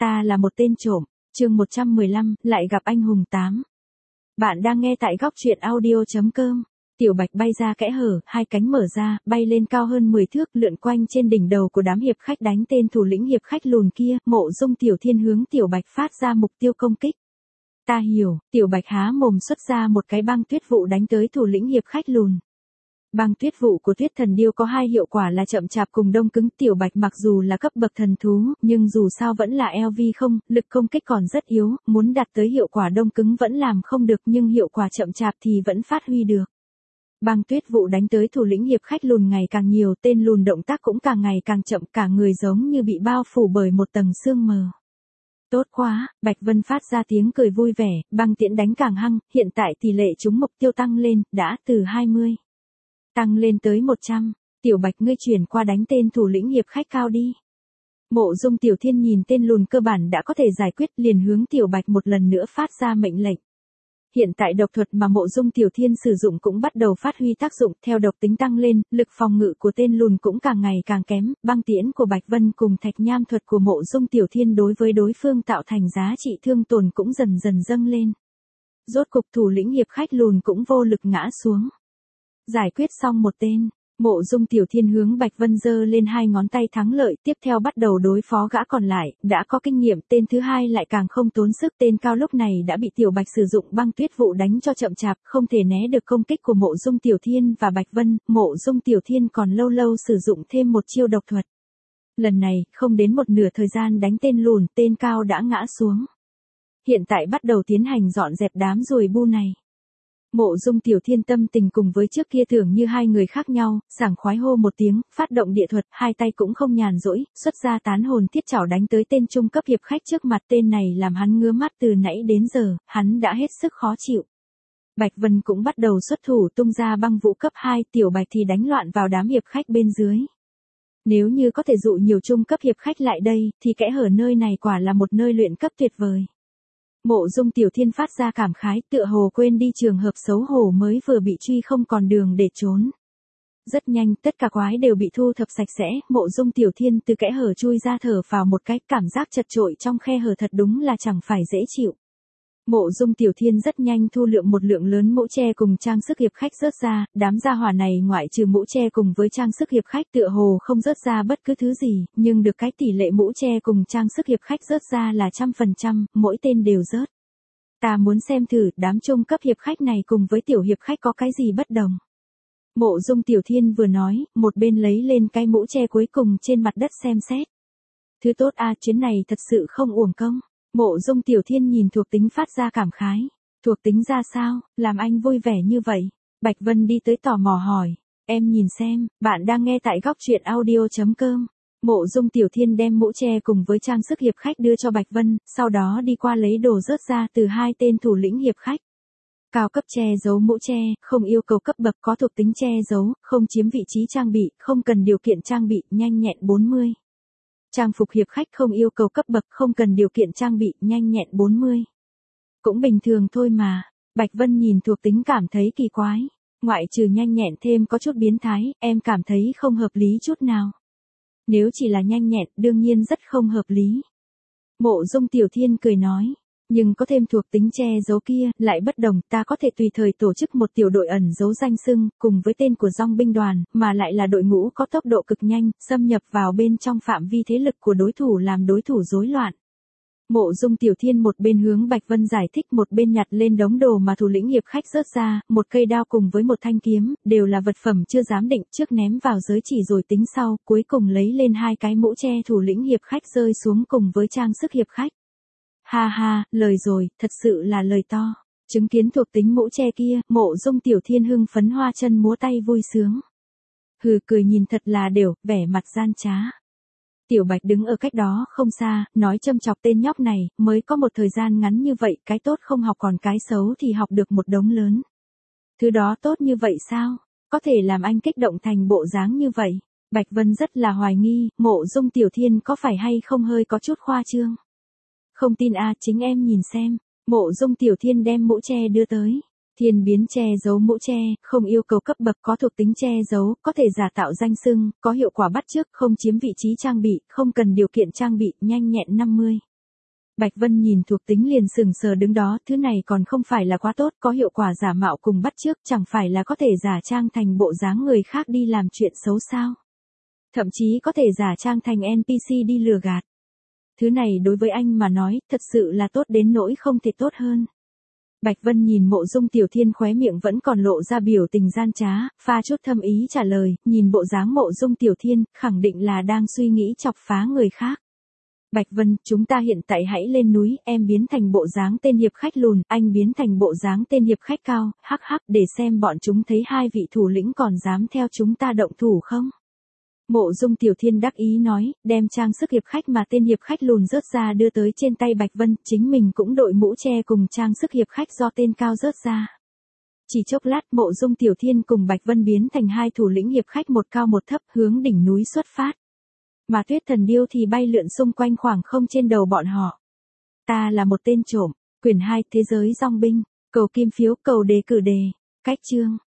Ta là một tên trộm, chương 115, lại gặp anh hùng 8. Bạn đang nghe tại góc truyện audio.com. Tiểu Bạch bay ra kẽ hở, hai cánh mở ra, bay lên cao hơn 10 thước, lượn quanh trên đỉnh đầu của đám hiệp khách đánh tên thủ lĩnh hiệp khách lùn kia. Mộ Dung Tiểu Thiên hướng Tiểu Bạch phát ra mục tiêu công kích. Ta hiểu, Tiểu Bạch há mồm xuất ra một cái băng tuyết vụ đánh tới thủ lĩnh hiệp khách lùn. Băng tuyết vụ của Tuyết Thần Điêu có hai hiệu quả là chậm chạp cùng đông cứng. Tiểu Bạch mặc dù là cấp bậc thần thú, nhưng dù sao vẫn là LV không, lực công kích còn rất yếu, muốn đạt tới hiệu quả đông cứng vẫn làm không được, nhưng hiệu quả chậm chạp thì vẫn phát huy được. Băng tuyết vụ đánh tới thủ lĩnh hiệp khách lùn ngày càng nhiều, tên lùn động tác cũng càng ngày càng chậm, cả người giống như bị bao phủ bởi một tầng sương mờ. Tốt quá, Bạch Vân phát ra tiếng cười vui vẻ, băng tiễn đánh càng hăng, hiện tại tỷ lệ trúng mục tiêu tăng lên, đã từ 20. Tăng lên tới 100, Tiểu Bạch ngươi chuyển qua đánh tên thủ lĩnh hiệp khách cao đi. Mộ Dung Tiểu Thiên nhìn tên lùn cơ bản đã có thể giải quyết, liền hướng Tiểu Bạch một lần nữa phát ra mệnh lệnh. Hiện tại độc thuật mà Mộ Dung Tiểu Thiên sử dụng cũng bắt đầu phát huy tác dụng, theo độc tính tăng lên, lực phòng ngự của tên lùn cũng càng ngày càng kém, băng tiễn của Bạch Vân cùng thạch nham thuật của Mộ Dung Tiểu Thiên đối với đối phương tạo thành giá trị thương tổn cũng dần dần dâng lên. Rốt cục thủ lĩnh hiệp khách lùn cũng vô lực ngã xuống. Giải quyết xong một tên, Mộ Dung Tiểu Thiên hướng Bạch Vân giơ lên hai ngón tay thắng lợi, tiếp theo bắt đầu đối phó gã còn lại, đã có kinh nghiệm, tên thứ hai lại càng không tốn sức, tên cao lúc này đã bị Tiểu Bạch sử dụng băng tuyết vụ đánh cho chậm chạp, không thể né được công kích của Mộ Dung Tiểu Thiên và Bạch Vân. Mộ Dung Tiểu Thiên còn lâu lâu sử dụng thêm một chiêu độc thuật. Lần này, không đến một nửa thời gian đánh tên lùn, tên cao đã ngã xuống. Hiện tại bắt đầu tiến hành dọn dẹp đám ruồi bu này. Mộ Dung Tiểu Thiên tâm tình cùng với trước kia tưởng như hai người khác nhau, sảng khoái hô một tiếng, phát động địa thuật, hai tay cũng không nhàn rỗi, xuất ra tán hồn thiết chảo đánh tới tên trung cấp hiệp khách trước mặt. Tên này làm hắn ngứa mắt từ nãy đến giờ, hắn đã hết sức khó chịu. Bạch Vân cũng bắt đầu xuất thủ tung ra băng vũ cấp 2, Tiểu Bạch thì đánh loạn vào đám hiệp khách bên dưới. Nếu như có thể dụ nhiều trung cấp hiệp khách lại đây, thì kẽ hở nơi này quả là một nơi luyện cấp tuyệt vời. Mộ Dung Tiểu Thiên phát ra cảm khái, tựa hồ quên đi trường hợp xấu hổ mới vừa bị truy không còn đường để trốn. Rất nhanh, tất cả quái đều bị thu thập sạch sẽ, Mộ Dung Tiểu Thiên từ kẽ hở chui ra thở vào một cái, cảm giác chật trội trong khe hở thật đúng là chẳng phải dễ chịu. Mộ Dung Tiểu Thiên rất nhanh thu lượm một lượng lớn mũ che cùng trang sức hiệp khách rớt ra, đám gia hỏa này ngoại trừ mũ che cùng với trang sức hiệp khách tựa hồ không rớt ra bất cứ thứ gì, nhưng được cái tỷ lệ mũ che cùng trang sức hiệp khách rớt ra là 100%, mỗi tên đều rớt. Ta muốn xem thử đám trung cấp hiệp khách này cùng với tiểu hiệp khách có cái gì bất đồng. Mộ Dung Tiểu Thiên vừa nói, một bên lấy lên cái mũ che cuối cùng trên mặt đất xem xét. Thứ tốt a, chuyến này thật sự không uổng công. Mộ Dung Tiểu Thiên nhìn thuộc tính phát ra cảm khái. Thuộc tính ra sao, làm anh vui vẻ như vậy? Bạch Vân đi tới tò mò hỏi. Em nhìn xem, bạn đang nghe tại góc truyện audio.com. Mộ Dung Tiểu Thiên đem mũ che cùng với trang sức hiệp khách đưa cho Bạch Vân, sau đó đi qua lấy đồ rớt ra từ hai tên thủ lĩnh hiệp khách. Cao cấp che giấu mũ che, không yêu cầu cấp bậc, có thuộc tính che giấu, không chiếm vị trí trang bị, không cần điều kiện trang bị, nhanh nhẹn 40. Trang phục hiệp khách không yêu cầu cấp bậc, không cần điều kiện trang bị, nhanh nhẹn 40. Cũng bình thường thôi mà. Bạch Vân nhìn thuộc tính cảm thấy kỳ quái. Ngoại trừ nhanh nhẹn thêm có chút biến thái, em cảm thấy không hợp lý chút nào. Nếu chỉ là nhanh nhẹn, đương nhiên rất không hợp lý. Mộ Dung Tiểu Thiên cười nói. Nhưng có thêm thuộc tính che giấu kia, lại bất đồng, ta có thể tùy thời tổ chức một tiểu đội ẩn giấu danh xưng, cùng với tên của dòng binh đoàn, mà lại là đội ngũ có tốc độ cực nhanh, xâm nhập vào bên trong phạm vi thế lực của đối thủ làm đối thủ rối loạn. Mộ Dung Tiểu Thiên một bên hướng Bạch Vân giải thích, một bên nhặt lên đống đồ mà thủ lĩnh hiệp khách rớt ra, một cây đao cùng với một thanh kiếm, đều là vật phẩm chưa giám định, trước ném vào giới chỉ rồi tính sau, cuối cùng lấy lên hai cái mũ che thủ lĩnh hiệp khách rơi xuống cùng với trang sức hiệp khách. Ha ha, lời rồi, thật sự là lời to. Chứng kiến thuộc tính mũ che kia, Mộ Dung Tiểu Thiên hưng phấn hoa chân múa tay vui sướng. Hừ, cười nhìn thật là đều, vẻ mặt gian trá. Tiểu Bạch đứng ở cách đó không xa, nói châm chọc tên nhóc này, mới có một thời gian ngắn như vậy, cái tốt không học còn cái xấu thì học được một đống lớn. Thứ đó tốt như vậy sao? Có thể làm anh kích động thành bộ dáng như vậy? Bạch Vân rất là hoài nghi, Mộ Dung Tiểu Thiên có phải hay không hơi có chút khoa trương? Không tin à, chính em nhìn xem. Mộ Dung Tiểu Thiên đem mũ che đưa tới. Thiên biến che giấu mũ che, không yêu cầu cấp bậc, có thuộc tính che giấu, có thể giả tạo danh xưng, có hiệu quả bắt chước, không chiếm vị trí trang bị, không cần điều kiện trang bị, nhanh nhẹn 50. Bạch Vân nhìn thuộc tính liền sừng sờ đứng đó, thứ này còn không phải là quá tốt, có hiệu quả giả mạo cùng bắt chước, chẳng phải là có thể giả trang thành bộ dáng người khác đi làm chuyện xấu sao. Thậm chí có thể giả trang thành NPC đi lừa gạt. Thứ này đối với anh mà nói, thật sự là tốt đến nỗi không thể tốt hơn. Bạch Vân nhìn Mộ Dung Tiểu Thiên khóe miệng vẫn còn lộ ra biểu tình gian trá, pha chút thâm ý trả lời, nhìn bộ dáng Mộ Dung Tiểu Thiên, khẳng định là đang suy nghĩ chọc phá người khác. Bạch Vân, chúng ta hiện tại hãy lên núi, em biến thành bộ dáng tên hiệp khách lùn, anh biến thành bộ dáng tên hiệp khách cao, hắc hắc, để xem bọn chúng thấy hai vị thủ lĩnh còn dám theo chúng ta động thủ không. Mộ Dung Tiểu Thiên đắc ý nói, đem trang sức hiệp khách mà tên hiệp khách lùn rớt ra đưa tới trên tay Bạch Vân, chính mình cũng đội mũ che cùng trang sức hiệp khách do tên cao rớt ra. Chỉ chốc lát Mộ Dung Tiểu Thiên cùng Bạch Vân biến thành hai thủ lĩnh hiệp khách một cao một thấp hướng đỉnh núi xuất phát. Mà Tuyết Thần Điêu thì bay lượn xung quanh khoảng không trên đầu bọn họ. Ta là một tên trộm, quyển 2 Thế giới Dong binh, cầu kim phiếu, cầu đề cử đề, cách chương.